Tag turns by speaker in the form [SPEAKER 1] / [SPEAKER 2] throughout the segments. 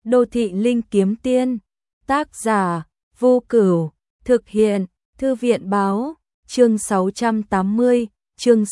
[SPEAKER 1] Đô thị linh kiếm tiên, tác giả, Vô Cửu, thực hiện, Thư viện báo, chương 680, chương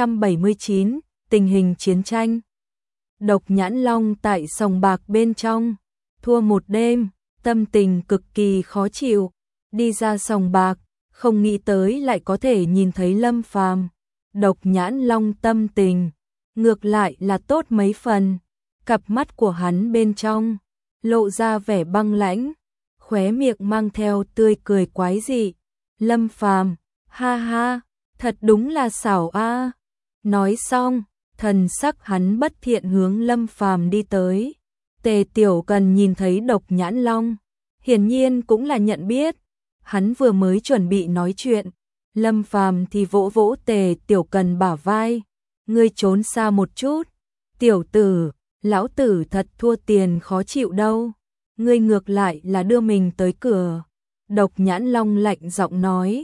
[SPEAKER 1] 679, tình hình chiến tranh. Độc Nhãn Long tại sòng bạc bên trong, thua một đêm, tâm tình cực kỳ khó chịu, đi ra sòng bạc, không nghĩ tới lại có thể nhìn thấy Lâm Phàm. Độc Nhãn Long tâm tình, ngược lại là tốt mấy phần, cặp mắt của hắn bên trong lộ ra vẻ băng lãnh, khóe miệng mang theo tươi cười quái dị. Lâm Phàm, ha ha, thật đúng là xảo a. Nói xong, thần sắc hắn bất thiện hướng Lâm Phàm đi tới. Tề Tiểu Cần nhìn thấy Độc Nhãn Long, hiển nhiên cũng là nhận biết. Hắn vừa mới chuẩn bị nói chuyện, Lâm Phàm thì vỗ vỗ Tề Tiểu Cần bả vai, ngươi trốn xa một chút, tiểu tử, lão tử thật thua tiền khó chịu đâu, ngươi ngược lại là đưa mình tới cửa. Độc Nhãn Long lạnh giọng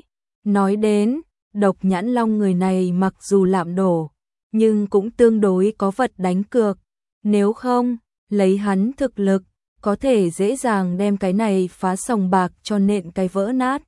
[SPEAKER 1] nói đến, Độc Nhãn Long người này mặc dù lạm đổ, nhưng cũng tương đối có vật đánh cược, nếu không, lấy hắn thực lực, có thể dễ dàng đem cái này phá sòng bạc cho nện cái vỡ nát.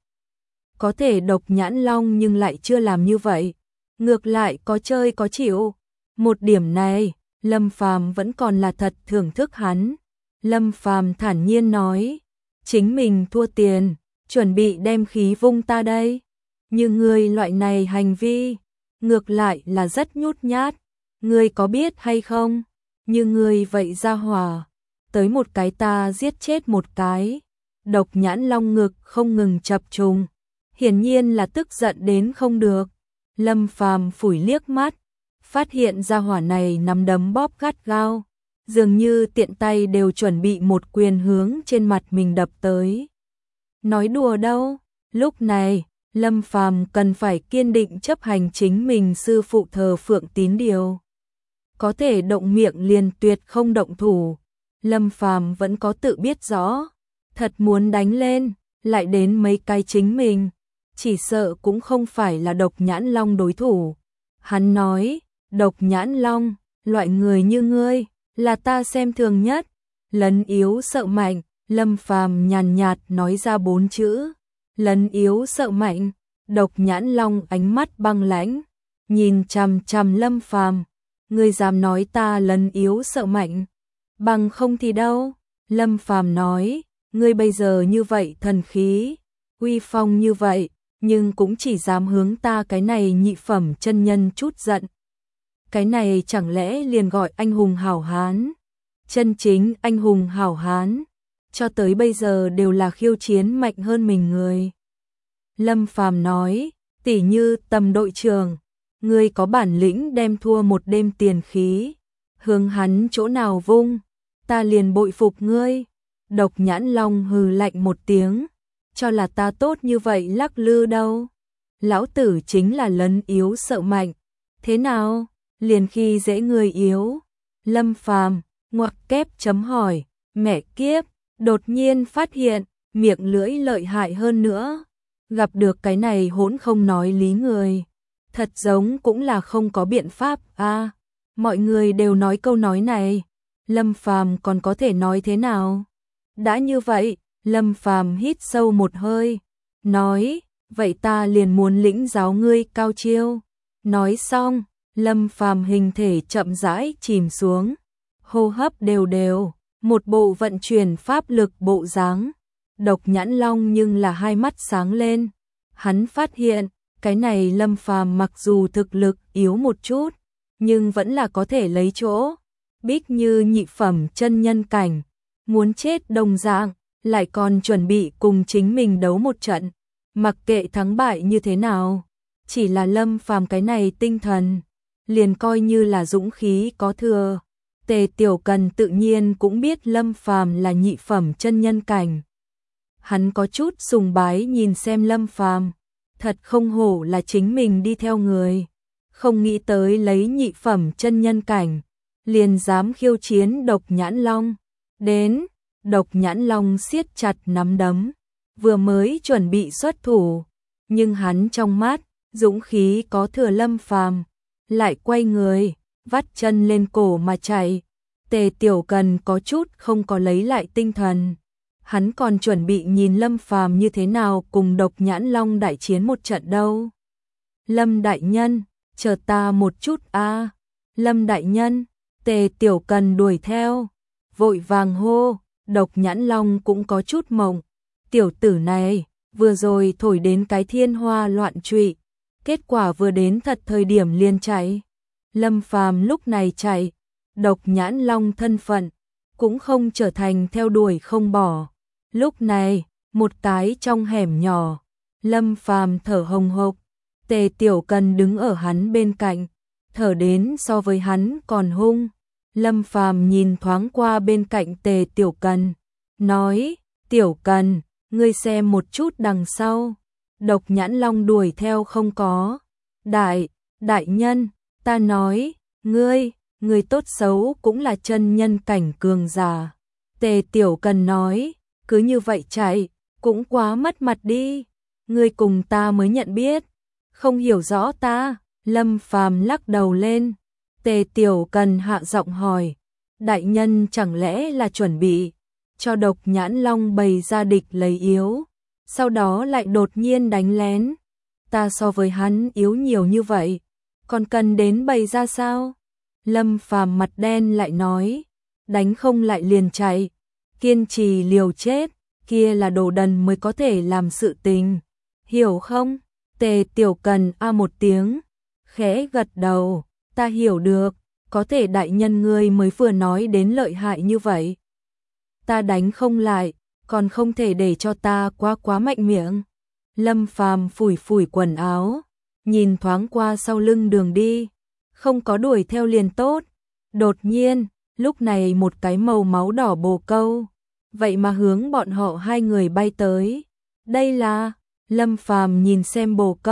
[SPEAKER 1] Có thể Độc Nhãn Long nhưng lại chưa làm như vậy, ngược lại có chơi có chịu. Một điểm này, Lâm Phàm vẫn còn là thật thưởng thức hắn. Lâm Phàm thản nhiên nói, chính mình thua tiền, chuẩn bị đem khí vung ta đây. Như ngươi loại này hành vi, ngược lại là rất nhút nhát, ngươi có biết hay không? Như ngươi vậy ra hỏa, tới một cái ta giết chết một cái. Độc Nhãn Long ngực không ngừng chập trùng, hiển nhiên là tức giận đến không được. Lâm Phàm phủi liếc mắt, phát hiện ra hỏa này nắm đấm bóp gắt gao, dường như tiện tay đều chuẩn bị một quyền hướng trên mặt mình đập tới. Nói đùa đâu, lúc này, Lâm Phàm cần phải kiên định chấp hành chính mình sư phụ thờ phượng tín điều. Có thể động miệng liền tuyệt không động thủ. Lâm Phàm vẫn có tự biết rõ, thật muốn đánh lên, lại đến mấy cái chính mình, chỉ sợ cũng không phải là Độc Nhãn Long đối thủ. Hắn nói, Độc Nhãn Long, loại người như ngươi, là ta xem thường nhất. Lấn yếu sợ mạnh, Lâm Phàm nhàn nhạt nói ra 4 chữ. Lấn yếu sợ mạnh. Độc Nhãn Long ánh mắt băng lãnh, nhìn chằm chằm Lâm Phàm, ngươi dám nói ta lấn yếu sợ mạnh? Bằng không thì đâu? Lâm Phàm nói, ngươi bây giờ như vậy thần khí, uy phong như vậy, nhưng cũng chỉ dám hướng ta cái này nhị phẩm chân nhân chút giận. Cái này chẳng lẽ liền gọi anh hùng hảo hán? Chân chính anh hùng hảo hán, cho tới bây giờ đều là khiêu chiến mạnh hơn mình người. Lâm Phàm nói, tỉ như Tầm đội trưởng, ngươi có bản lĩnh đem thua một đêm tiền khí, hướng hắn chỗ nào vung, ta liền bội phục ngươi. Độc Nhãn Long hừ lạnh một tiếng, cho là ta tốt như vậy lắc lư đâu. Lão tử chính là lấn yếu sợ mạnh, thế nào, liền khi dễ người yếu. Lâm Phàm ngoặc kép chấm hỏi, mẹ kiếp, đột nhiên phát hiện, miệng lưỡi lợi hại hơn nữa. Gặp được cái này hỗn không nói lý người, thật giống cũng là không có biện pháp a. Mọi người đều nói câu nói này, Lâm Phàm còn có thể nói thế nào? Đã như vậy, Lâm Phàm hít sâu một hơi, nói, vậy ta liền muốn lĩnh giáo ngươi cao chiêu. Nói xong, Lâm Phàm hình thể chậm rãi chìm xuống, hô hấp đều đều, một bộ vận chuyển pháp lực bộ dáng. Độc Nhãn Long nhưng là hai mắt sáng lên, hắn phát hiện, cái này Lâm Phàm mặc dù thực lực yếu một chút, nhưng vẫn là có thể lấy chỗ. Bích như nhị phẩm chân nhân cảnh, muốn chết đồng dạng, lại còn chuẩn bị cùng chính mình đấu một trận, mặc kệ thắng bại như thế nào, chỉ là Lâm Phàm cái này tinh thần, liền coi như là dũng khí có thừa. Tề Tiểu Cần tự nhiên cũng biết Lâm Phàm là nhị phẩm chân nhân cảnh. Hắn có chút sùng bái nhìn xem Lâm Phàm, thật không hổ là chính mình đi theo người, không nghĩ tới lấy nhị phẩm chân nhân cảnh, liền dám khiêu chiến Độc Nhãn Long. Đến, Độc Nhãn Long siết chặt nắm đấm, vừa mới chuẩn bị xuất thủ, nhưng hắn trong mắt, dũng khí có thừa Lâm Phàm, lại quay người, vắt chân lên cổ mà chạy. Tề Tiểu Cần có chút không có lấy lại tinh thần. Hắn còn chuẩn bị nhìn Lâm Phàm như thế nào cùng Độc Nhãn Long đại chiến một trận đâu. Lâm đại nhân, chờ ta một chút a. Lâm đại nhân, Tề Tiểu Cần đuổi theo, vội vàng hô. Độc Nhãn Long cũng có chút mộng. Tiểu tử này, vừa rồi thổi đến cái thiên hoa loạn trụy, kết quả vừa đến thật thời điểm liền chạy. Lâm Phàm lúc này chạy, Độc Nhãn Long thân phận cũng không trở thành theo đuổi không bỏ. Lúc này, một cái trong hẻm nhỏ, Lâm Phàm thở hồng hộc, Tề Tiểu Cần đứng ở hắn bên cạnh, thở đến so với hắn còn hung. Lâm Phàm nhìn thoáng qua bên cạnh Tề Tiểu Cần, nói, Tiểu Cần, ngươi xem một chút đằng sau. Độc Nhãn Long đuổi theo không có. Đại nhân, ta nói, ngươi tốt xấu cũng là chân nhân cảnh cường giả. Tề Tiểu Cần nói, cứ như vậy chạy, cũng quá mất mặt đi. Ngươi cùng ta mới nhận biết, không hiểu rõ ta. Lâm Phàm lắc đầu lên. Tề Tiểu Cần hạ giọng hỏi, đại nhân chẳng lẽ là chuẩn bị cho Độc Nhãn Long bày ra địch lấy yếu, sau đó lại đột nhiên đánh lén. Ta so với hắn yếu nhiều như vậy, còn cần đến bày ra sao? Lâm Phàm mặt đen lại nói, đánh không lại liền chạy, kiên trì liều chết, kia là đồ đần mới có thể làm sự tình, hiểu không? Tề Tiểu Cần a một tiếng, khẽ gật đầu, ta hiểu được, có thể đại nhân ngươi mới vừa nói đến lợi hại như vậy. Ta đánh không lại, còn không thể để cho ta quá mạnh miệng. Lâm Phàm phủi phủi quần áo, nhìn thoáng qua sau lưng đường đi, không có đuổi theo liền tốt. Đột nhiên, lúc này một cái màu máu đỏ bồ câu, vậy mà hướng bọn họ hai người bay tới. Đây là, Lâm Phàm nhìn xem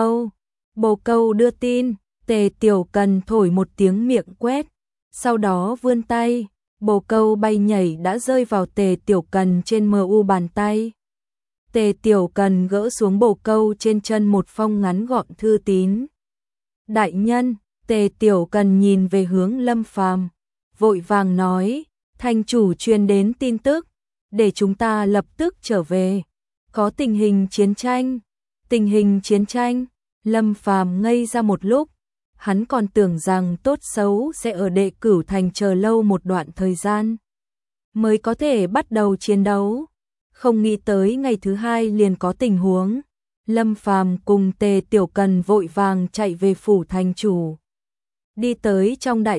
[SPEAKER 1] bồ câu đưa tin. Tề Tiểu Cần thổi một tiếng miệng quét, sau đó vươn tay, bồ câu bay nhảy đã rơi vào Tề Tiểu Cần trên mu bàn tay. Tề Tiểu Cần gỡ xuống bồ câu trên chân một phong ngắn gọn thư tín. Đại nhân, Tề Tiểu Cần nhìn về hướng Lâm Phàm, vội vàng nói, thành chủ truyền đến tin tức, để chúng ta lập tức trở về. Có tình hình chiến tranh. Tình hình chiến tranh? Lâm Phàm ngây ra một lúc. Hắn còn tưởng rằng tốt xấu sẽ ở Đệ Cửu Thành chờ lâu một đoạn thời gian mới có thể bắt đầu chiến đấu, không nghĩ tới ngày thứ hai liền có tình huống. Lâm Phàm cùng Tề Tiểu Cần vội vàng chạy về phủ thành chủ. Đi tới trong đại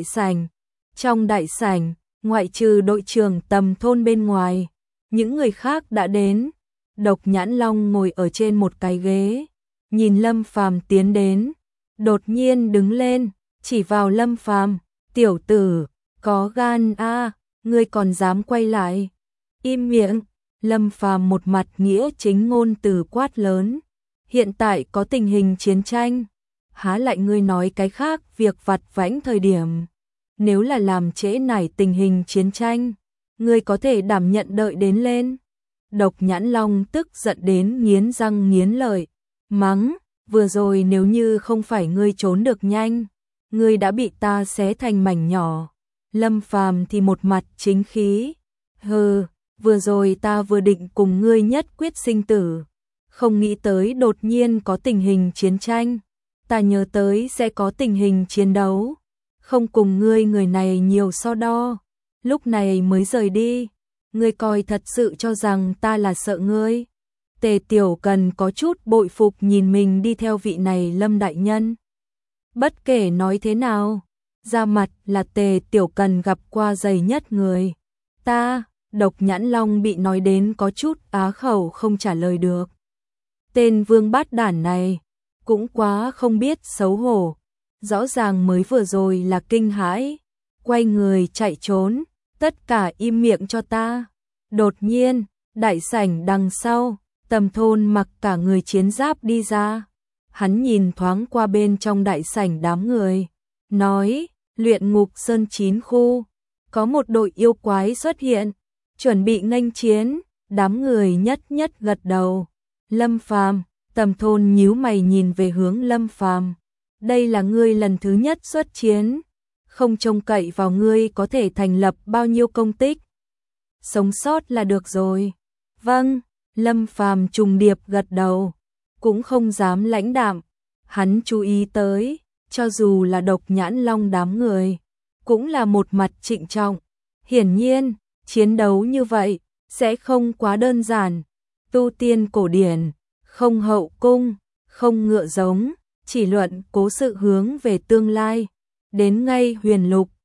[SPEAKER 1] sảnh, ngoại trừ đội trưởng Tầm Thôn bên ngoài, những người khác đã đến. Độc Nhãn Long ngồi ở trên một cái ghế, nhìn Lâm Phàm tiến đến, đột nhiên đứng lên, chỉ vào Lâm Phàm, tiểu tử, có gan a, ngươi còn dám quay lại. Im miệng. Lâm Phàm một mặt nghĩa chính ngôn từ quát lớn, hiện tại có tình hình chiến tranh, há lại ngươi nói cái khác việc vặt vãnh thời điểm. Nếu là làm trễ nải tình hình chiến tranh, ngươi có thể đảm nhận đợi đến lên. Độc Nhãn Long tức giận đến nghiến răng nghiến lợi, mắng, vừa rồi nếu như không phải ngươi trốn được nhanh, ngươi đã bị ta xé thành mảnh nhỏ. Lâm Phàm thì một mặt chính khí, hừ, vừa rồi ta vừa định cùng ngươi nhất quyết sinh tử, không nghĩ tới đột nhiên có tình hình chiến tranh, ta nhớ tới sẽ có tình hình chiến đấu, không cùng ngươi người này nhiều so đo, lúc này mới rời đi. Ngươi coi thật sự cho rằng ta là sợ ngươi? Tề Tiểu Cần có chút bội phục nhìn mình đi theo vị này Lâm đại nhân. Bất kể nói thế nào, ra mặt là Tề Tiểu Cần gặp qua dày nhất người. Ta, Độc Nhãn Long bị nói đến có chút á khẩu không trả lời được. Tên vương bát đản này, cũng quá không biết xấu hổ. Rõ ràng mới vừa rồi là kinh hãi, quay người chạy trốn, tất cả im miệng cho ta. Đột nhiên, đại sảnh đằng sau, Tầm Thôn mặc cả người chiến giáp đi ra. Hắn nhìn thoáng qua bên trong đại sảnh đám người, nói, Luyện Ngục Sơn 9 khu, có một đội yêu quái xuất hiện, chuẩn bị nghênh chiến. Đám người nhất gật đầu. Lâm Phàm, Tầm Thôn nhíu mày nhìn về hướng Lâm Phàm. Đây là ngươi lần thứ nhất xuất chiến, không trông cậy vào ngươi có thể thành lập bao nhiêu công tích. Sống sót là được rồi. Vâng, Lâm Phàm trùng điệp gật đầu, cũng không dám lãnh đạm. Hắn chú ý tới, cho dù là Độc Nhãn Long đám người, cũng là một mặt trịnh trọng. Hiển nhiên, chiến đấu như vậy sẽ không quá đơn giản. Tu tiên cổ điển, không hậu cung, không ngựa giống, chỉ luận cố sự hướng về tương lai. Đến ngay Huyền Lục,